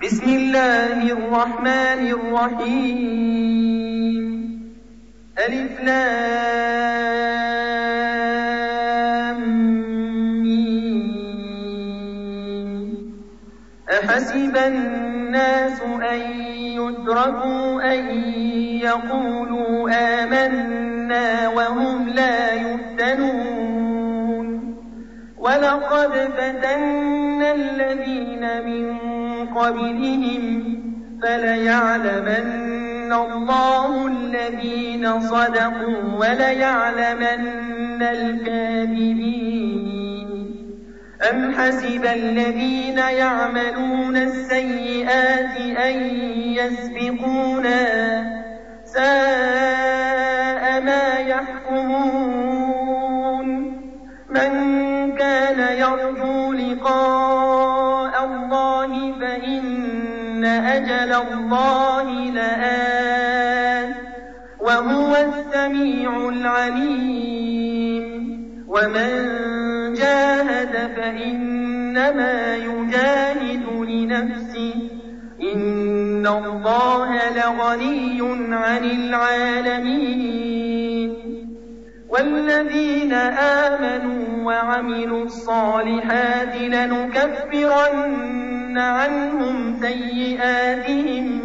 بسم الله الرحمن الرحيم ألف لام ميم أحسب الناس أن يتركوا أن يقولوا آمنا وهم لا يفتنون ولقد فتنا الذين من قبلهم فليعلمن الله الذين صدقوا وليعلمن الكاذبين أم حسب الذين يعملون السيئات أن يسبقونا ساء ما يحكمون من كان يرجو لقاء الله فإن أجل الله لآت وهو السميع العليم ومن جاهد فإنما يجاهد لنفسه إن الله لغني عن العالمين والذين آمنوا وعملوا الصالحات لنكفرن عنهم سيئاتهم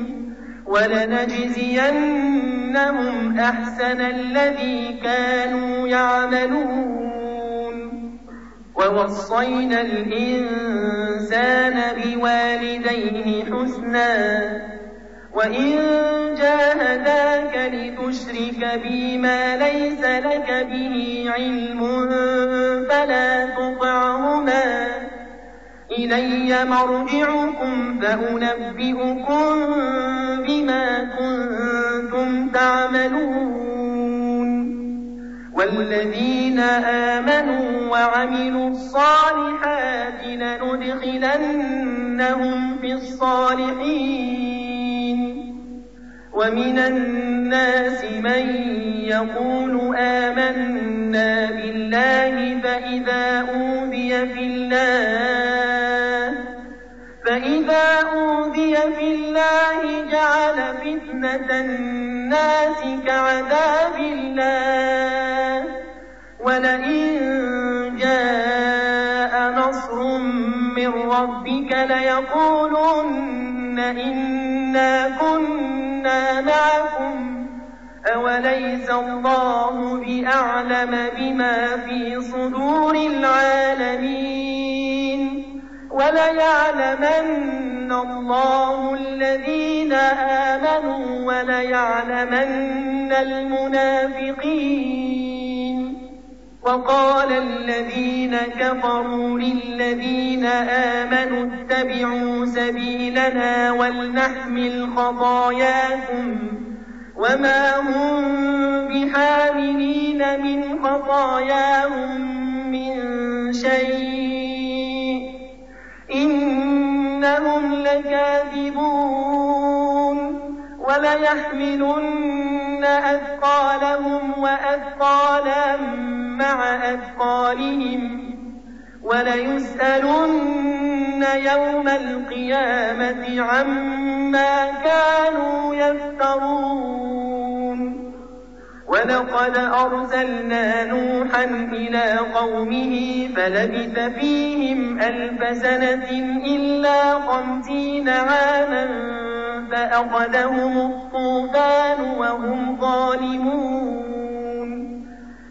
ولنجزينهم أحسن الذي كانوا يعملون ووصينا الإنسان بوالديه حسنا وإن جاهداك لتشرك بي ما ليس لك به علم فلا تطعهما إلي مرجعكم فأنبئكم بما كنتم تعملون والذين آمنوا وعملوا الصالحات لندخلنهم في الصالحين ومن الناس من يقول آمنا بالله فإذا أوذي في الله جعل فتنة الناس كعذاب الله ولئن جاء نصر من ربك ليقولن إنا كنا معكم أوليس الله بأعلم بما في صدور العالمين وليعلمن الله الذين آمنوا وليعلمن المنافقين وقال الذين كفروا للذين آمنوا اتبعوا سبيلنا ولنحمل خطاياكم وما هم بحاملين من خطاياهم من شيء إنهم لكاذبون وليحملن أثقالهم وأثقالا مع أثقالهم وليسألن يوم القيامة عما كانوا يفترون ولقد أرسلنا نوحا إلى قومه فلبث فيهم 1000 سنة إلا 50 عاما فأخذهم الطوفان وهم ظالمون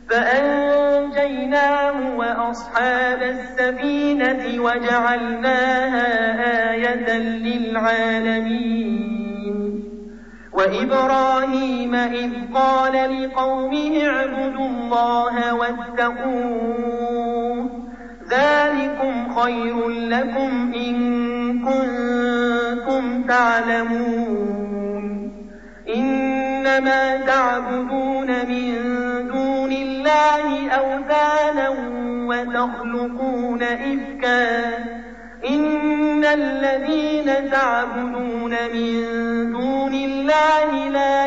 فأنجيناه وأصحاب السفينة وجعلناها آية للعالمين وإبراهيم إذ قال لقومه اعبدوا الله واتقوه ذلكم خير لكم إن كنتم تعلمون إنما تعبدون من دون الله أوثانا وتخلقون إفكا إن الذين تعبدون من دون الله لا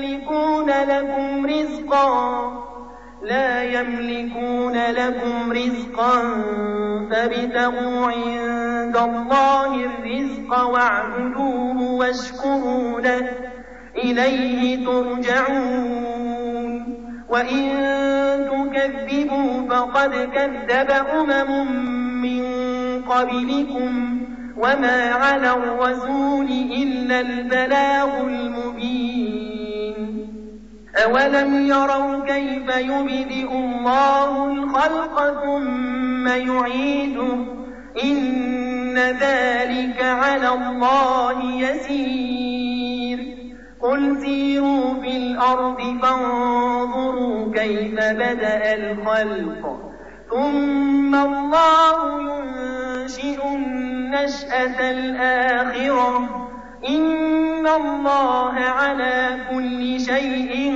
يملكون لكم رزقا فابتغوا عند الله الرزق الرزق واعبدوه واشكروا له إليه ترجعون وإن تكذبوا فقد كذب من قبلكم وما على الرسول إلا البلاغ المبين أولم يروا كيف يبدئ الله الخلق ثم يعيده إن ذلك على الله يسير قل سيروا في الأرض فانظروا كيف بدأ الخلق ثم الله ينشئ النشأة الآخرة إن الله على كل شيء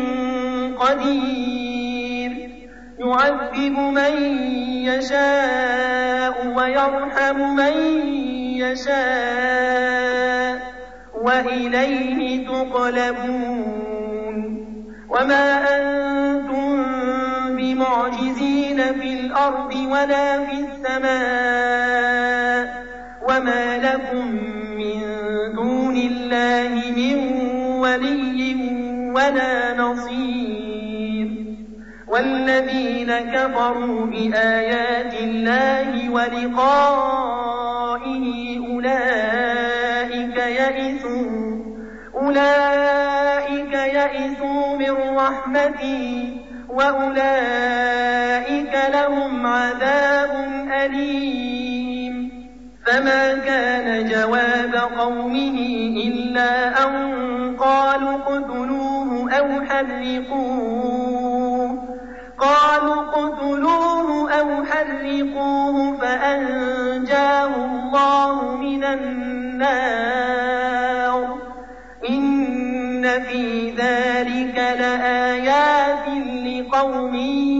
قدير يعذب من يشاء ويرحم من يشاء وإليه تقلبون وما أنتم بمعجزين في الأرض ولا في السماء وما لكم من دون الله من ولي ولا نصير والذين كفروا بآيات الله ولقائه أولئك يئسوا من رحمتي وأولئك لهم عذاب أليم فما كان جواب قومه إلا أن قالوا اقتلوه أو حرقوه فأنجاه الله من النار إن في ذلك لآيات لقوم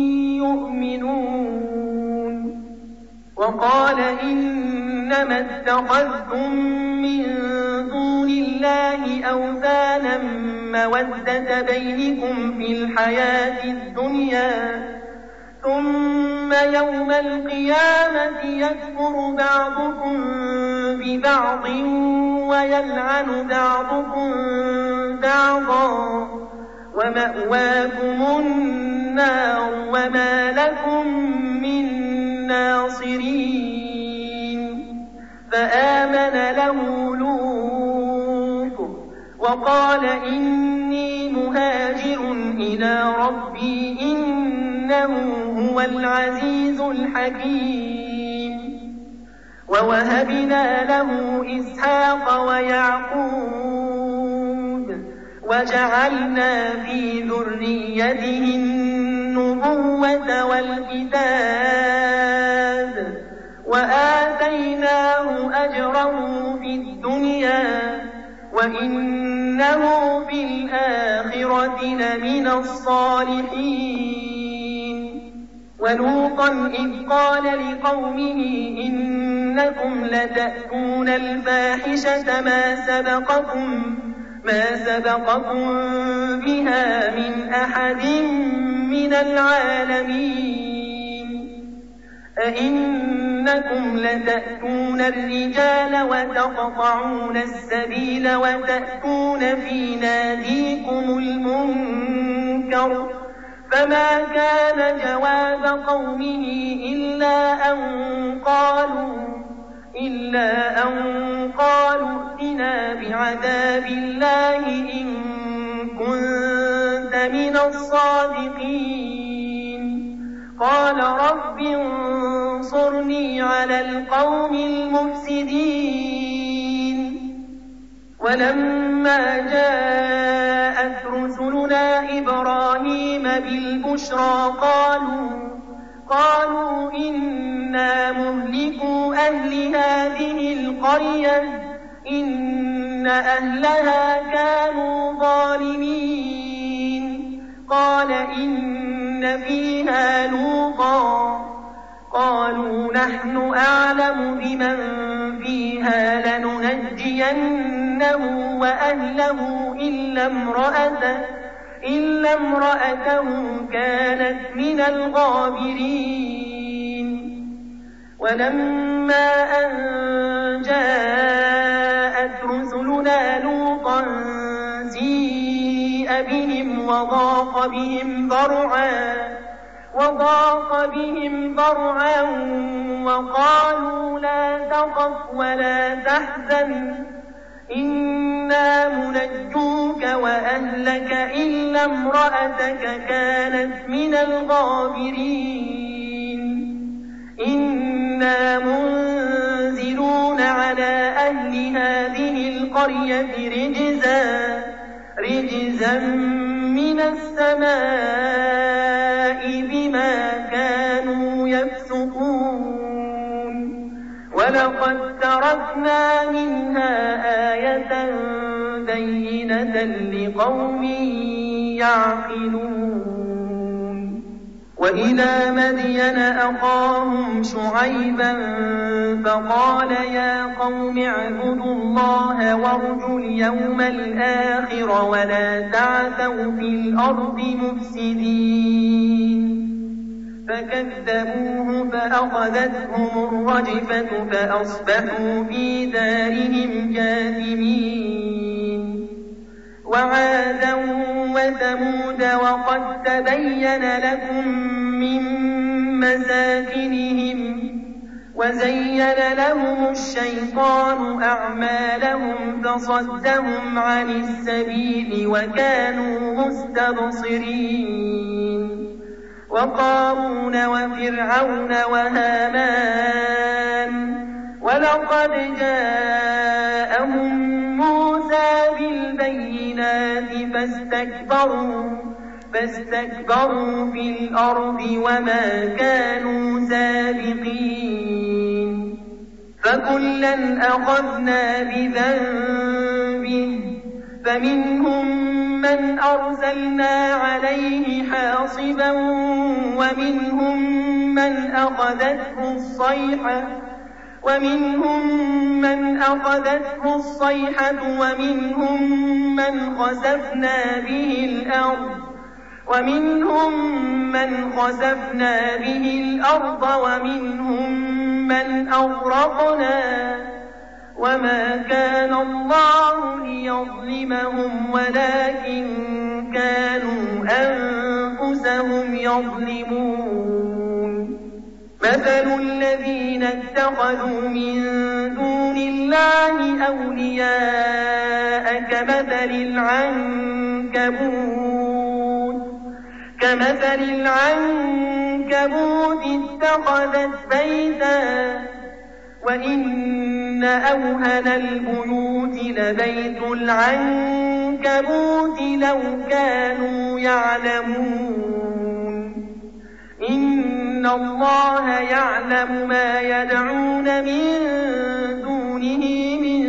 يؤمنون وقال إنما اتخذتم من دون الله أوثانا مودة بينكم في الحياة الدنيا ثم يوم القيامة يكفر بعضكم ببعض ويلعن بعضكم بعضا ومأواكم النار وما لكم من ناصرين فآمن له لوط وقال إني مهاجر إلى ربي إنه هو العزيز الحكيم ووهبنا له إسحاق ويعقوب وجعلنا في ذريته النبوة والكتاب وآتيناه أجره في الدنيا وإنه في الآخرة لمن الصالحين ولوطا إذ قال لقومه إنكم لتأتون الفاحشة ما سبقكم بها من أحد من العالمين أئنكم لتأتون الرجال وتقطعون السبيل وتأتون في ناديكم المنكر فما كان جواب قومه إلا أن قالوا ائتنا بعذاب الله إن كنت من الصادقين قال رب انصرني على القوم المفسدين ولما جاءت رسلنا إبراهيم بالبشرى قالوا إنا مهلكو أهل هذه القرية إن أهلها كانوا ظالمين قال إن فيها لوطا قالوا نحن أعلم بمن فيها لننجينه وأهله إلا امرأته كانت من الغابرين ولما أن جاء رسلنا لوطا سيء بهم وضاق بهم ذرعا وقالوا لا تخف ولا تحزن إنا منجوك وأهلك إلا امرأتك كانت من الغابرين إنا منزلون على أهل هذه القرية رجزا من السماء بما كانوا يفسقون ولقد تركنا منها آية بينة لقوم يعقلون وإلى مدين أخاهم شعيبا فقال يا قوم اعبدوا الله وارجوا اليوم الآخر ولا تعثوا في الأرض مفسدين فكذبوه فأخذتهم الرجفة فأصبحوا في دارهم جاثمين وعادا وثمود وقد تبين لكم من مساكنهم وزين لهم الشيطان أعمالهم فصدهم عن السبيل وكانوا مستبصرين وقارون وفرعون وهامان ولقد جاءهم موسى بالبينات فاستكبروا في الأرض وما كانوا سابقين فكلا أخذنا بذنبه فمنهم من أرسلنا عليه حاصبا ومنهم من أخذته الصيحة ومنهم من خسفنا به الأرض ومنهم من أغرقنا وما كان الله ليظلمهم ولكن كانوا أنفسهم يظلمون مثل الذين اتخذوا من دون الله أولياء كمثل العنكبوت اتخذت بيتا وإن أوهن البيوت لبيت العنكبوت لو كانوا يعلمون إن الله يعلم ما يدعون من دونه من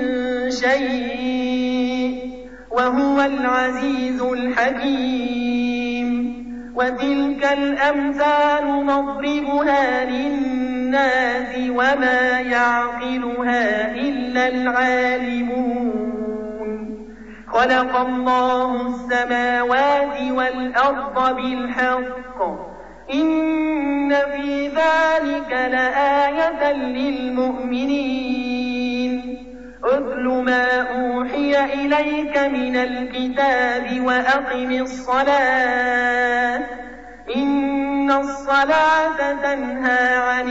شيء وهو العزيز الحكيم وتلك الأمثال نضربها للناس وما يعقلها إلا العالمون خلق الله السماوات والأرض بالحق إن في ذلك لآية للمؤمنين أتل ما أوحي إليك من الكتاب وأقم الصلاة إن الصلاة تنهى عن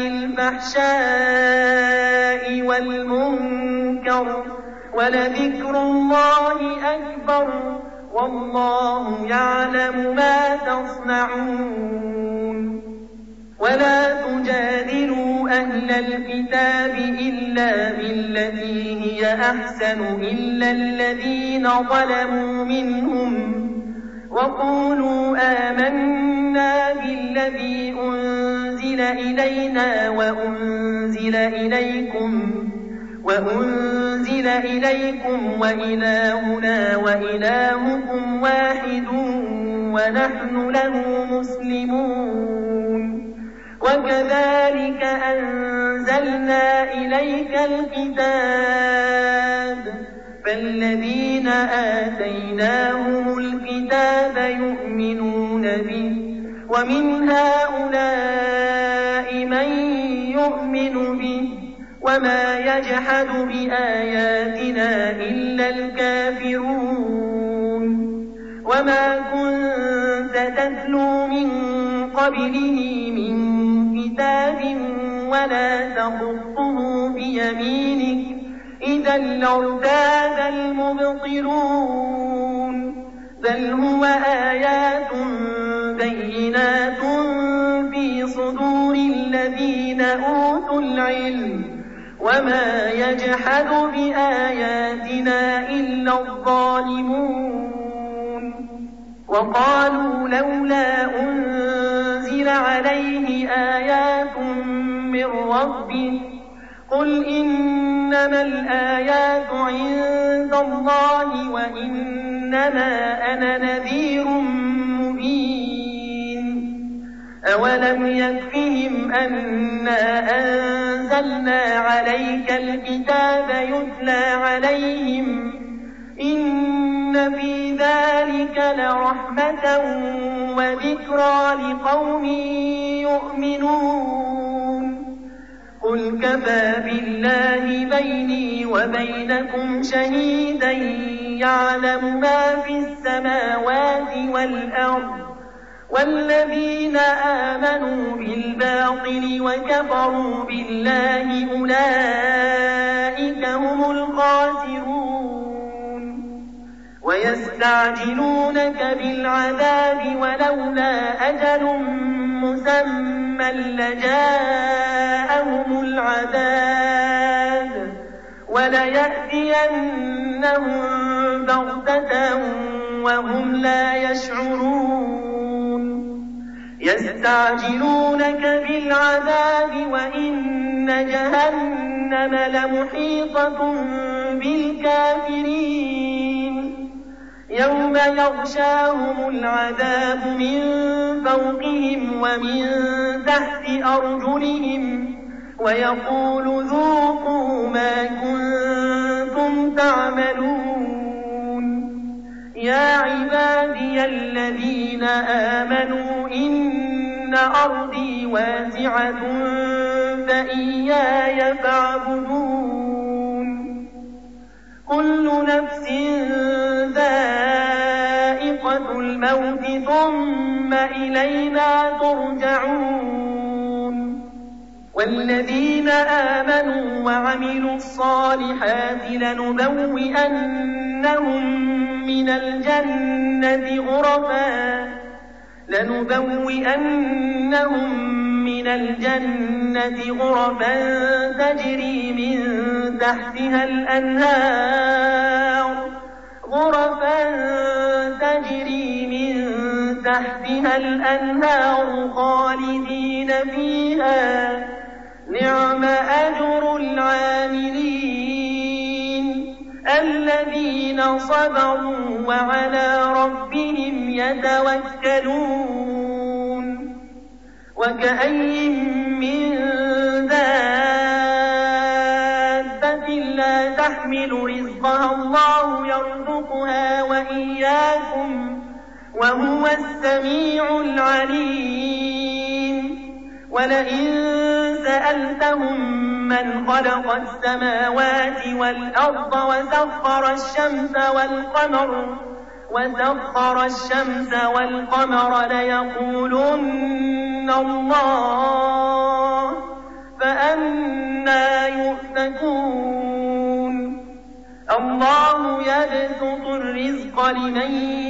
الفحشاء والمنكر ولذكر الله أكبر والله يعلم ما تصنعون ولا تجادلوا أهل الكتاب إلا بالتي هي أحسن إلا الذين ظلموا منهم وقولوا آمنا بالذي أنزل إلينا وأنزل إليكم وإلهنا وإلهكم واحد ونحن له مسلمون وكذلك أنزلنا إليك الكتاب فالذين آتيناهم الكتاب يؤمنون به ومن هؤلاء من يؤمن به وما يجحد بآياتنا إلا الكافرون وما كنت تتلو من قبله من كتاب ولا تخطه بيمينك إذا لارتاب المبطلون بل هو آيات بينات في صدور الذين أوتوا العلم وما يجحد بآياتنا إلا الظالمون وقالوا لولا أنزل عليه آيات من ربه قل إنما الآيات عند الله وإنما أنا نذير مبين أولم يكفهم أنا أنزلنا عليك الكتاب يتلى عليهم إن في ذلك لرحمة وذكرى لقوم يؤمنون قل كفى بالله بيني وبينكم شهيدا يعلم ما في السماوات والأرض والذين آمنوا بالباطل وكفروا بالله أولئك هم الخاسرون ويستعجلونك بالعذاب ولولا أجل مسمى لجاءهم العذاب وليأتينهم بغتة وهم لا يشعرون يستعجلونك بالعذاب وإن جهنم لمحيطة بالكافرين يوم يغشاهم العذاب من فوقهم ومن تحت أرجلهم ويقول ذوقوا ما كنتم تعملون يا عبادي الذين آمنوا إن أرضي واسعة فإياي فاعبدون كل نفس ذائقة الموت ثم إلينا ترجعون والذين آمنوا وعملوا الصالحات لنبوئنهم من الجنة غرفا تجري من تحتها الأنهار خالدين فيها نعم أجر العاملين الذين صبروا وعلى ربهم يتوكلون وكأي من دابة لا تحمل رزقها الله يرزقها وإياكم وهو السميع العليم ولئن سألتهم من خلق السماوات والأرض وسخر الشمس والقمر ليقولن الله فأنى يؤفكون الله يبسط الرزق لمن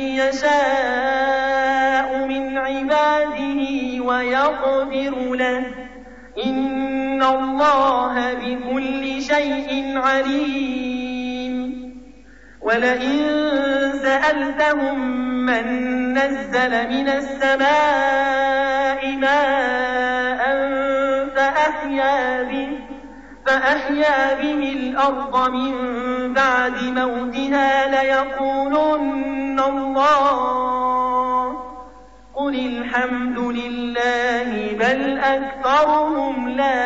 يشاء من عباده ويقدر له إن الله بكل شيء عليم ولئن سألتهم من نزل من السماء ماء فأحيا به الأرض من بعد موتها ليقولن الله قل الحمد لله بل أكثرهم لا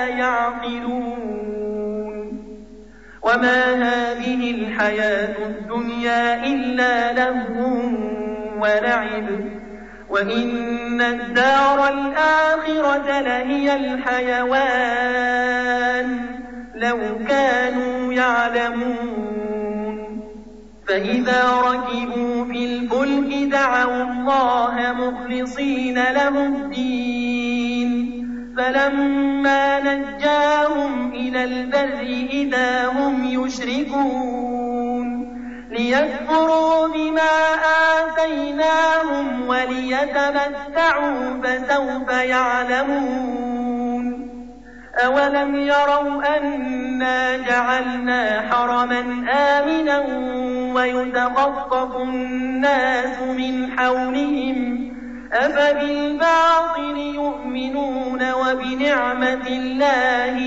يعقلون وما هذه الحياة الدنيا إلا لهو ولعب وإن الدار الآخرة لهي الحيوان لو كانوا يعلمون فإذا ركبوا في الفلك دعوا الله مخلصين له الدين فلما نجاهم إلى البر إذا هم يشركون ليكفروا بما آتيناهم وليتمتعوا فسوف يعلمون أولم يروا أنا جعلنا حرما آمنا ويتخطف الناس من حولهم أفبالباطل يؤمنون وبنعمة الله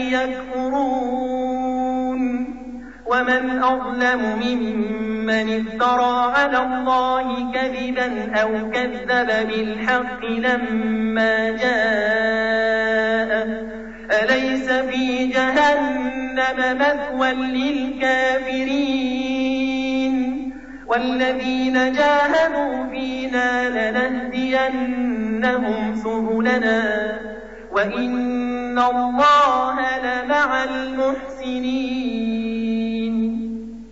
يكفرون ومن أظلم ممن افترى على الله كذبا أو كذب بالحق لما جاءه أليس في جهنم مثوى للكافرين والذين جاهدوا فينا لنهدينهم سبلنا وإن الله لمع المحسنين